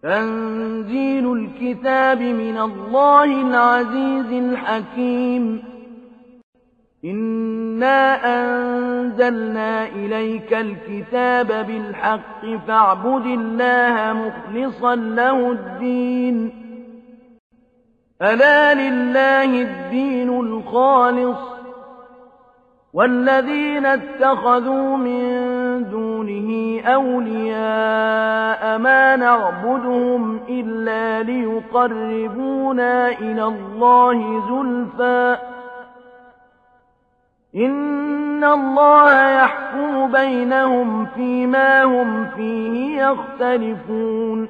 تنزيل الكتاب من الله العزيز الحكيم إنا أنزلنا إليك الكتاب بالحق فاعبد الله مخلصا له الدين ألا لله الدين الخالص والذين اتخذوا من دونه أولياء ما نعبدهم إلا ليقربونا إلى الله زلفى إن الله يحكم بينهم فيما هم فيه يختلفون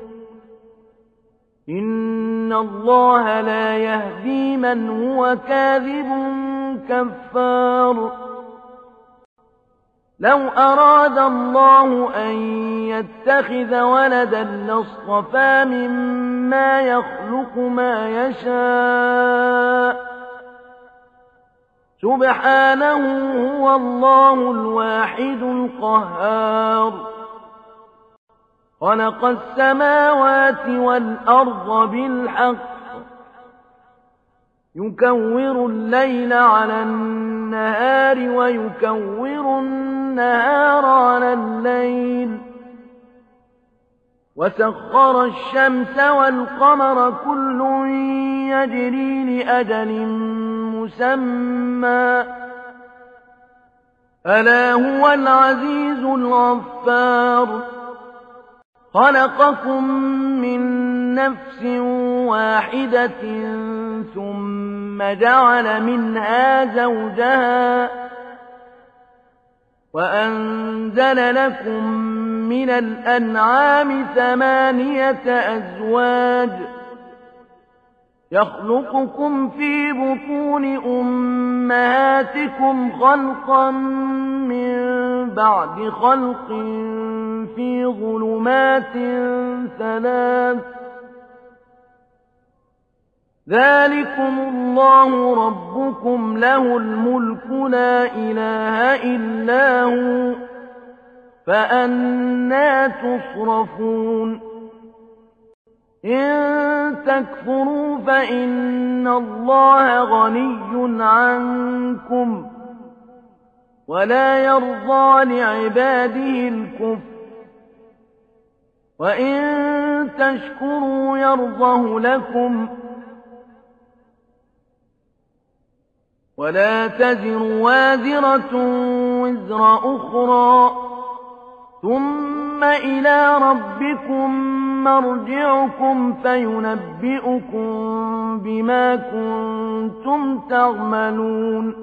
إن الله لا يهدي من هو كاذب كفار لو أراد الله أن يتخذ ولدا لاصطفى مما يخلق ما يشاء سبحانه هو الله الواحد القهار خلق السماوات والأرض بالحق يكور الليل على النهار ويكور النهار على الليل وسخر الشمس والقمر كل يجري لأجل مسمى ألا هو العزيز الغفار خلقكم من نفس واحدة ثم جعل منها زوجها وأنزل لكم من الأنعام 8 أزواج يخلقكم في بطون أمهاتكم خلقا من بعد خلق في ظلمات 3 ذلكم الله ربكم له الملك لا إله إلا هو فأنى تصرفون إن تكفروا فإن الله غني عنكم ولا يرضى لعباده الكفر وإن تشكروا يرضه لكم ولا تزر وازرة وزر أخرى ثم إلى ربكم مرجعكم فينبئكم بما كنتم تعملون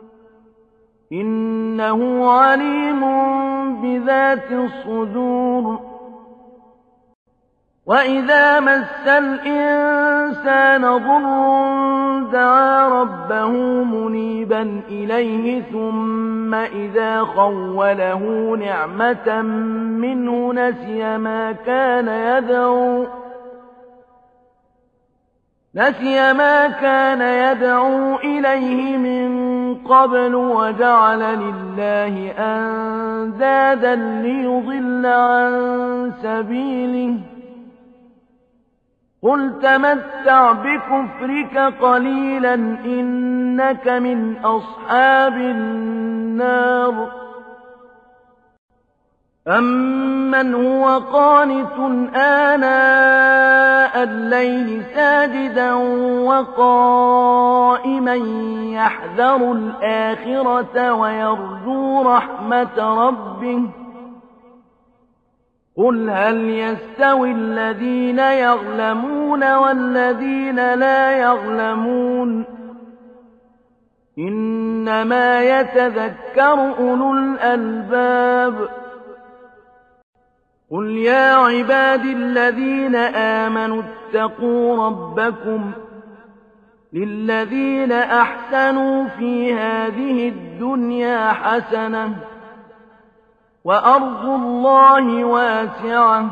إنه عليم بذات الصدور وإذا مس الإنسان ضر دعا ربه منيبا إليه ثم إذا خوله نعمة منه نسي ما كان يدعو إليه من قبل وجعل لله أندادا ليضل عن سبيله قل تمتع بكفرك قليلا إنك من أصحاب النار أمن هو قانت آناء الليل ساجدا وقائما يحذر الآخرة ويرجو رحمة ربه قل هل يستوي الذين يعلمون والذين لا يعلمون إنما يتذكر أولو الألباب قل يا عبادي الذين آمنوا اتقوا ربكم للذين أحسنوا في هذه الدنيا حسنة وأرض الله واسعة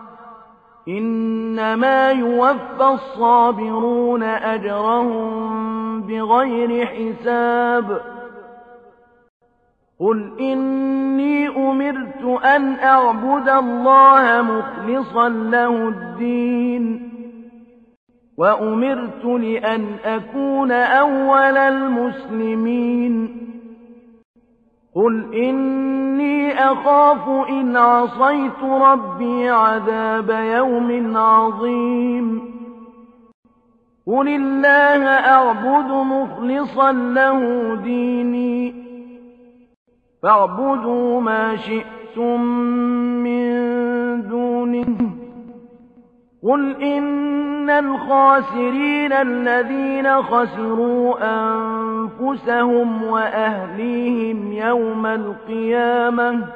إنما يوفى الصابرون أجرهم بغير حساب قل إني أمرت أن أعبد الله مخلصا له الدين وأمرت لأن أكون أول المسلمين قل إني أخاف إن عصيت ربي عذاب يوم عظيم قل الله أعبد مخلصا له ديني فاعبدوا ما شئتم من دونه قل إن الخاسرين الذين خسروا أنفسهم وأهليهم يوم القيامة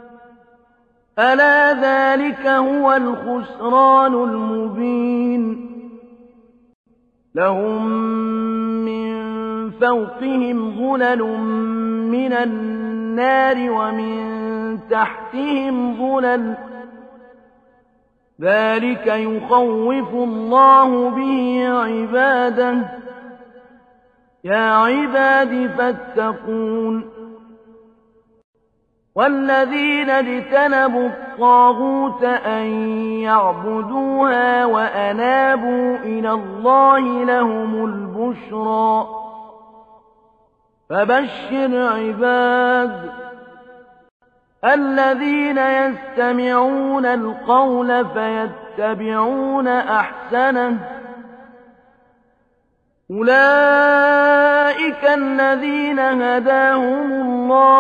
ألا ذلك هو الخسران المبين لهم من فوقهم ظلل من النار ومن تحتهم ظلل ذلك يخوف الله به عباده يا عباد فاتقون والذين اجتنبوا الطاغوت أن يعبدوها وأنابوا إلى الله لهم البشرى فبشر عباد الذين يستمعون القول فيتبعون أحسنه أولئك الذين هداهم الله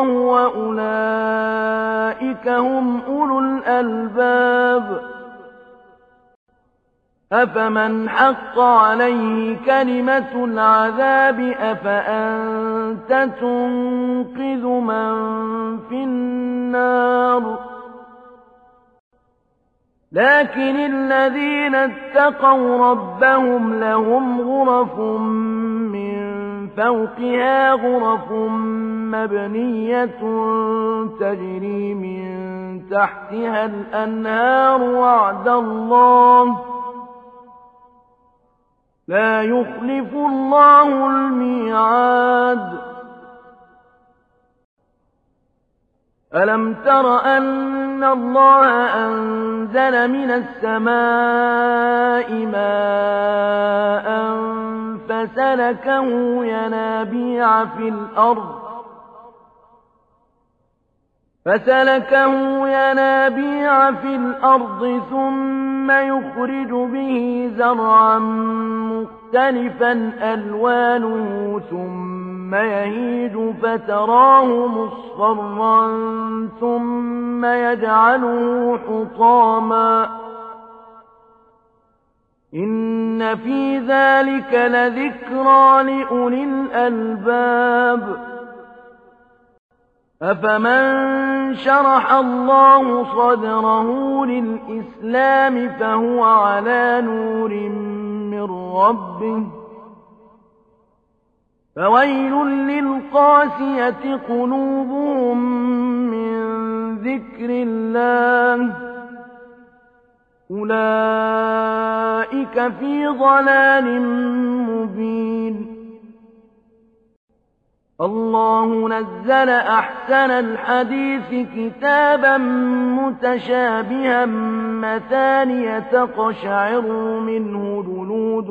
وأولئك هم أولو الألباب أفمن حق عليه كلمة العذاب أفأنت تنقذ من في النار لكن الذين اتقوا ربهم لهم غرف من فوقها غرف مبنية تجري من تحتها الأنهار وعد الله لا يخلف الله الميعاد ألم تر أن الله أنزل من السماء ماء فسلكه ينابيع في الأرض ثم يخرج به زرعا مختلفا ألوانه ثم يهيج فتراه مصفرا ثم يجعله حطاما إن في ذلك لذكرى لأولي الألباب أفمن شرح الله صدره للإسلام فهو على نور من ربه فويل للقاسية قلوبهم من ذكر الله أولئك في ضلال مبين الله نزل أحسن الحديث كتابا متشابها مثانية تقشعر منه جلود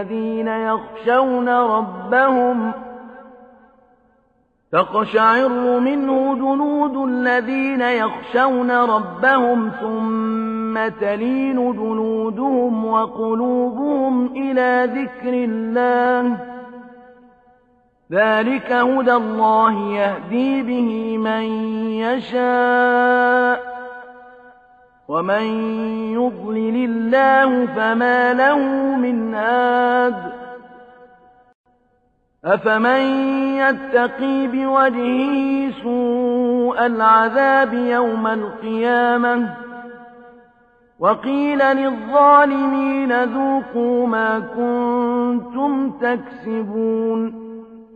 الذين يخشون ربهم ثم تلين جلودهم وقلوبهم إلى ذكر الله ذلك هدى الله يهدي به من يشاء ومن يضلل الله فما له من هاد أفمن يتقي بوجهه سوء العذاب يوم القيامة وقيل للظالمين ذوقوا ما كنتم تكسبون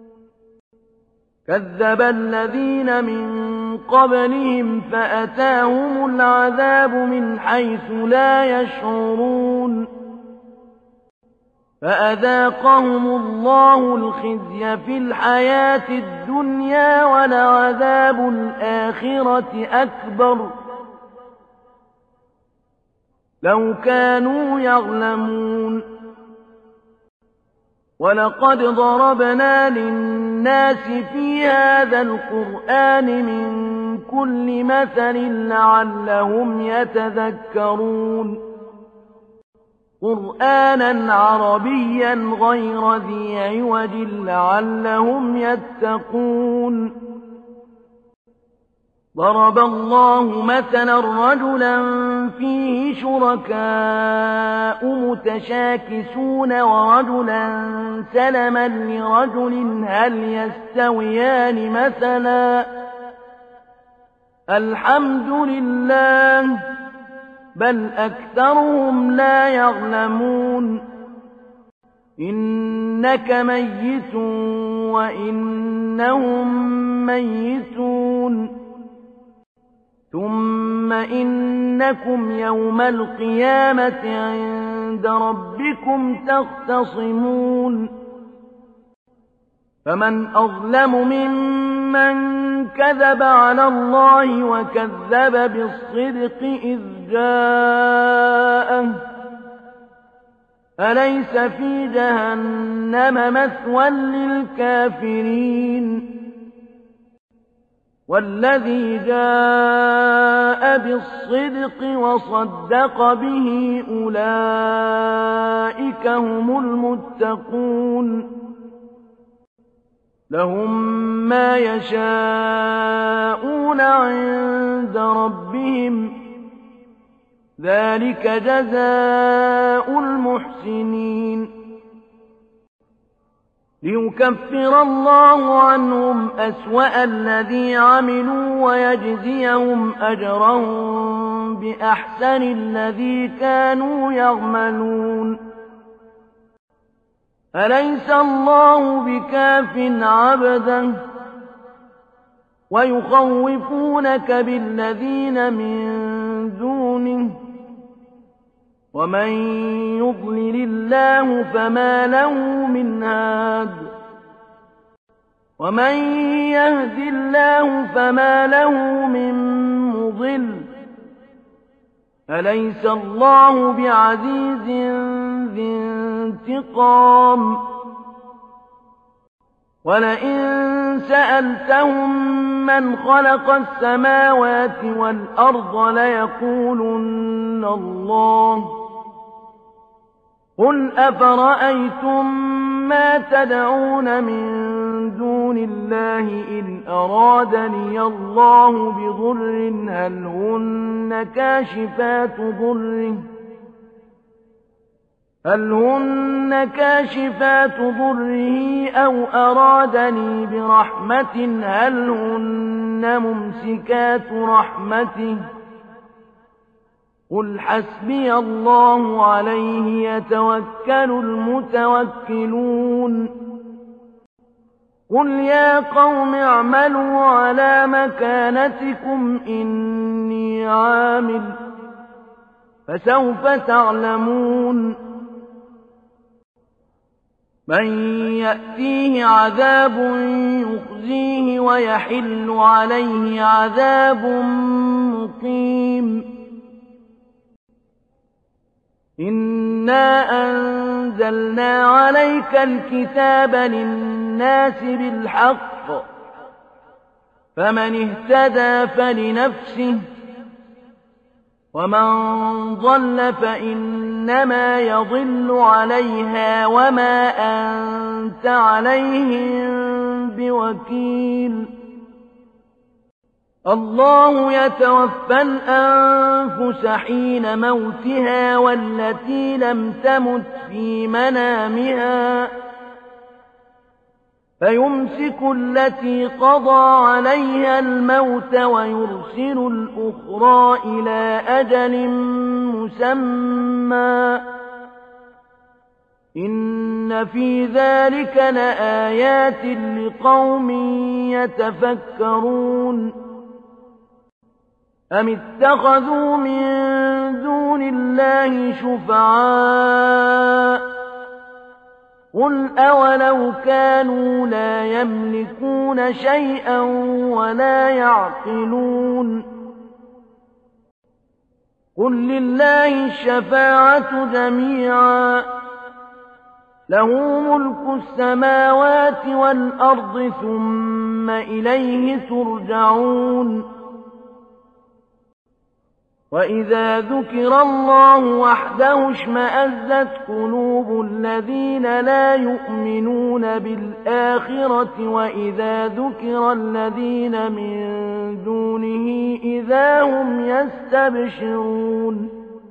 كذب الذين من قبلهم فأتاهم العذاب من حيث لا يشعرون فأذاقهم الله الخزي في الحياة الدنيا ولعذاب الآخرة أكبر لو كانوا يعلمون ولقد ضربنا للناس في هذا القرآن من كل مثل لعلهم يتذكرون قرآنا عربيا غير ذي عوج لعلهم يتقون ضرب الله مثلا رجلا فيه شركاء متشاكسون ورجلا سلما لرجل هل يستويان مثلا الحمد لله بل أكثرهم لا يعلمون إنك ميت وإنهم ميتون ثم إنكم يوم القيامة عند ربكم تختصمون فمن أظلم ممن كذب على الله وكذب بالصدق إذ جاءه أليس في جهنم مثوى للكافرين والذي جاء بالصدق وصدق به أولئك هم المتقون لهم ما يشاءون عند ربهم ذلك جزاء المحسنين ليكفر الله عنهم أسوأ الذي عملوا ويجزيهم أجرهم بأحسن الذي كانوا يعملون أليس الله بكاف عبده ويخوفونك بالذين من دونه ومن يضلل الله فما له من هاد ومن يهد الله فما له من مضل أليس الله بعزيز ذي انتقام ولئن سألتهم من خلق السماوات والأرض ليقولن الله قل أفرأيتم ما تدعون من دون الله إن أرادني الله بضر هل هن كاشفات ضره أو أرادني برحمة هل هن ممسكات رحمته قل حسبي الله عليه يتوكل المتوكلون قل يا قوم اعملوا على مكانتكم إني عامل فسوف تعلمون من يأتيه عذاب يخزيه ويحل عليه عذاب مقيم إنا أنزلنا عليك الكتاب للناس بالحق فمن اهتدى فلنفسه ومن ضل فإنما يضل عليها وما أنت عليهم بوكيل الله يتوفى الأنفس حين موتها والتي لم تمت في منامها فيمسك التي قضى عليها الموت ويرسل الأخرى إلى أجل مسمى إن في ذلك لآيات لقوم يتفكرون أم اتخذوا من دون الله شفعاء قل أولو كانوا لا يملكون شيئا ولا يعقلون قل لله الشفاعة جميعا له ملك السماوات والأرض ثم إليه ترجعون وإذا ذكر الله وحده اشمأزت قلوب الذين لا يؤمنون بالآخرة وإذا ذكر الذين من دونه إذا هم يستبشرون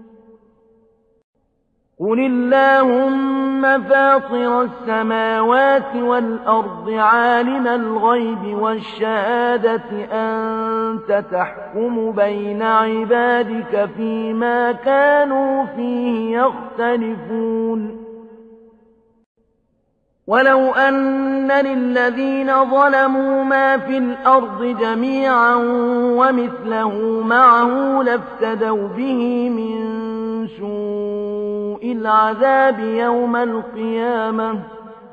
قل اللهم فاطر السماوات والأرض عالم الغيب والشهادة أنت تحكم بين عبادك فيما كانوا فيه يختلفون ولو أن للذين ظلموا ما في الأرض جميعا ومثله معه لافتدوا به من سوء العذاب يوم القيامة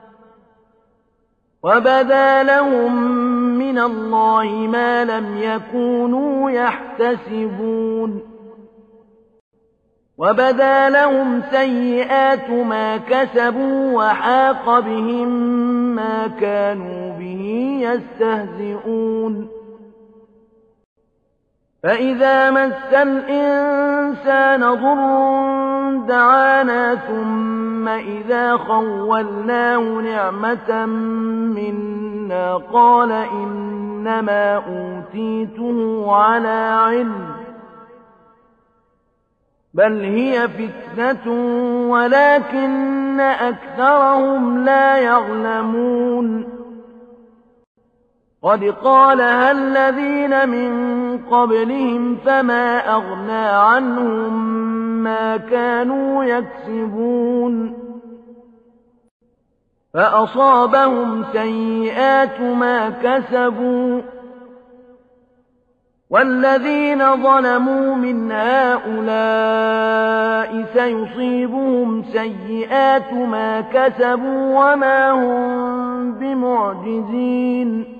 وبدا لهم من الله ما لم يكونوا يحتسبون وبدا لهم سيئات ما كسبوا وحاق بهم ما كانوا به يستهزئون فإذا مس الإنسان ضر دعانا ثم إذا خولناه نعمة منا قال إنما أوتيته على علم بل هي فتنة ولكن أكثرهم لا يعلمون قد قالها الذين من قبلهم فما أغنى عنهم ما كانوا يكسبون فأصابهم سيئات ما كسبوا والذين ظلموا من هؤلاء سيصيبهم سيئات ما كسبوا وما هم بمعجزين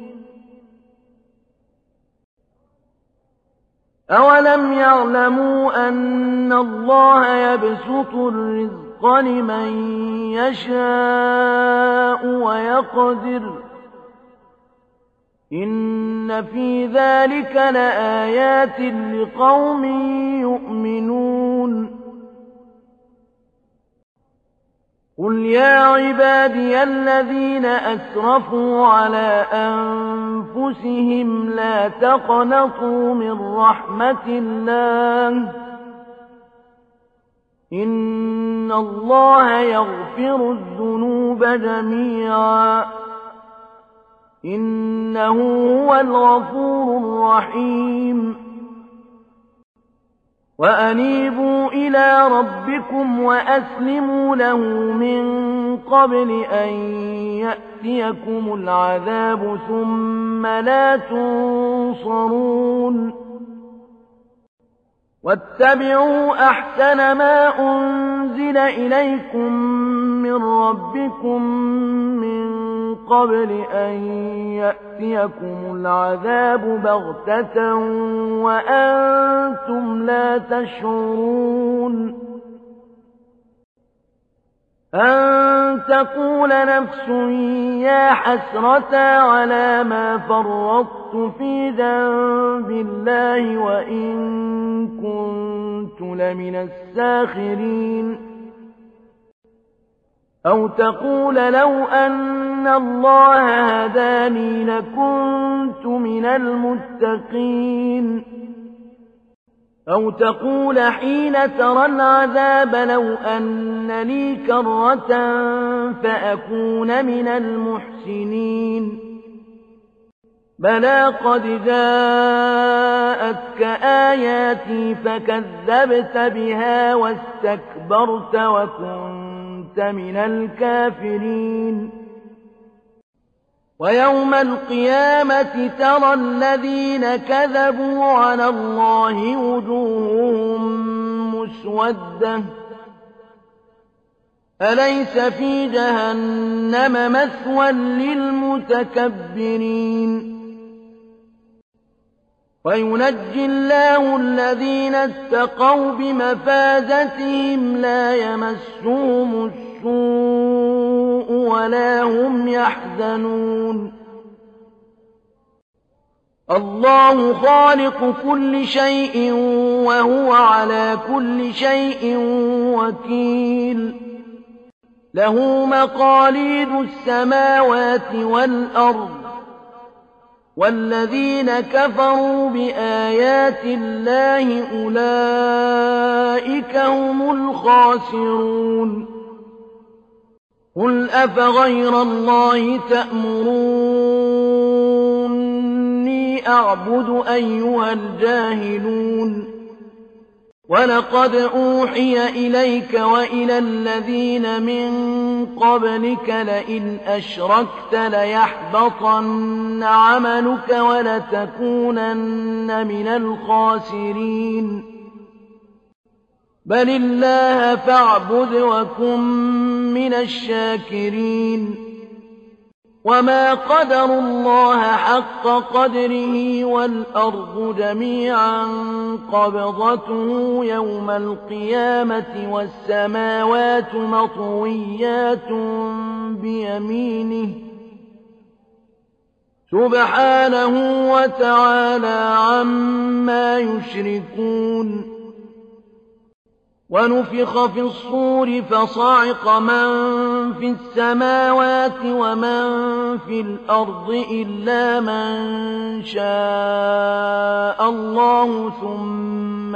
أولم يعلموا أن الله يبسط الرزق لمن يشاء ويقدر إن في ذلك لآيات لقوم يؤمنون قل يا عبادي الذين أسرفوا على أنفسهم لا تقنطوا من رحمة الله إن الله يغفر الذنوب جميعا إنه هو الغفور الرحيم وأنيبوا إلى ربكم وأسلموا له من قبل أن يأتيكم العذاب ثم لا تنصرون واتبعوا أحسن ما أنزل إليكم من ربكم من قبل أن يأتيكم العذاب بغتة وأنتم لا تشعرون أن تقول نفس يا حسرة على ما فرطت في ذنب الله وإن كنت لمن الساخرين أو تقول لو أن الله هداني لكنت من المتقين أو تقول حين ترى العذاب لو أن لي كرة فأكون من المحسنين بلى قد جاءتك آياتي فكذبت بها واستكبرت وكنت من الكافرين ويوم القيامة ترى الذين كذبوا على الله وجوههم مسودة أليس في جهنم مثوى للمتكبرين وينجي الله الذين اتقوا بمفازتهم لا يمسهم السوء ولا هم يحزنون الله خالق كل شيء وهو على كل شيء وكيل له مقاليد السماوات والأرض والذين كفروا بآيات الله أولئك هم الخاسرون قل أفغير الله تأمروني أعبد أيها الجاهلون ولقد أوحي إليك وإلى الذين من قبلك لئن أشركت ليحبطن عملك ولتكونن من الخاسرين بل الله فاعبد وكن من الشاكرين وما قدروا الله حق قدره والأرض جميعا قبضته يوم القيامة والسماوات مطويات بيمينه سبحانه وتعالى عما يشركون ونفخ في الصور فصعق من في السماوات ومن في الأرض إلا من شاء الله ثم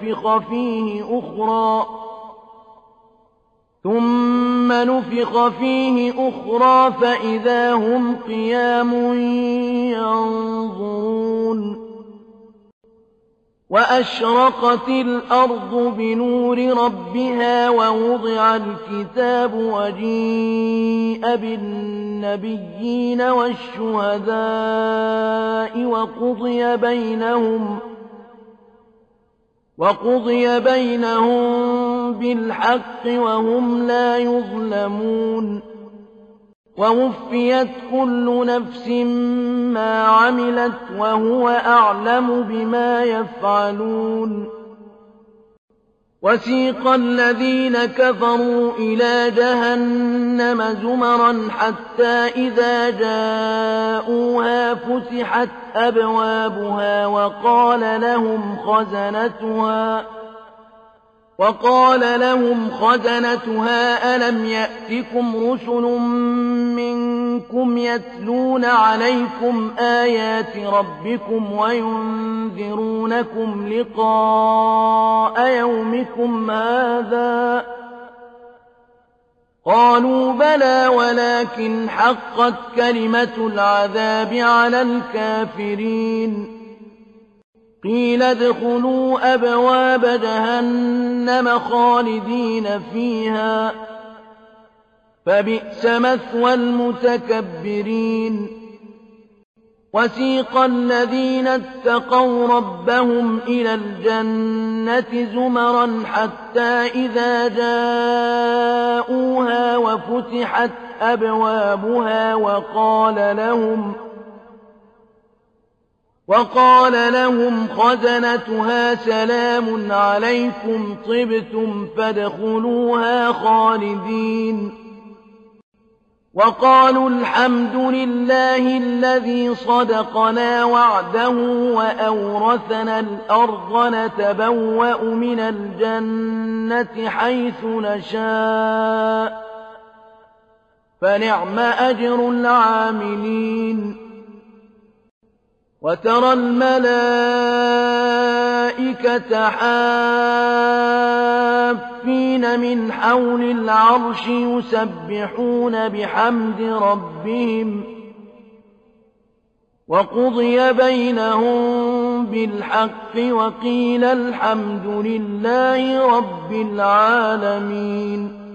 نفخ فيه أخرى فإذا هم قيام ينظرون وأشرقت الأرض بنور ربها ووضع الكتاب وجيء بالنبيين والشهداء وقضي بينهم بالحق وهم لا يظلمون ووفيت كل نفس ما عملت وهو أعلم بما يفعلون وسيق الذين كفروا إلى جهنم زمرا حتى إذا جاءوها فتحت أبوابها وقال لهم خزنتها ألم يأتكم رسل منكم يتلون عليكم آيات ربكم وينذرونكم لقاء يومكم هذا قالوا بلى ولكن حقت كلمة العذاب على الكافرين قيل ادخلوا أبواب جهنم خالدين فيها فبئس مثوى المتكبرين وسيق الذين اتقوا ربهم إلى الجنة زمرا حتى إذا جاءوها وفتحت أبوابها وقال لهم خزنتها سلام عليكم طبتم فادخلوها خالدين وقالوا الحمد لله الذي صدقنا وعده وأورثنا الأرض نتبوأ من الجنة حيث نشاء فنعم أجر العاملين وترى الملائكة حافين من حول العرش يسبحون بحمد ربهم وقضي بينهم بالحق وقيل الحمد لله رب العالمين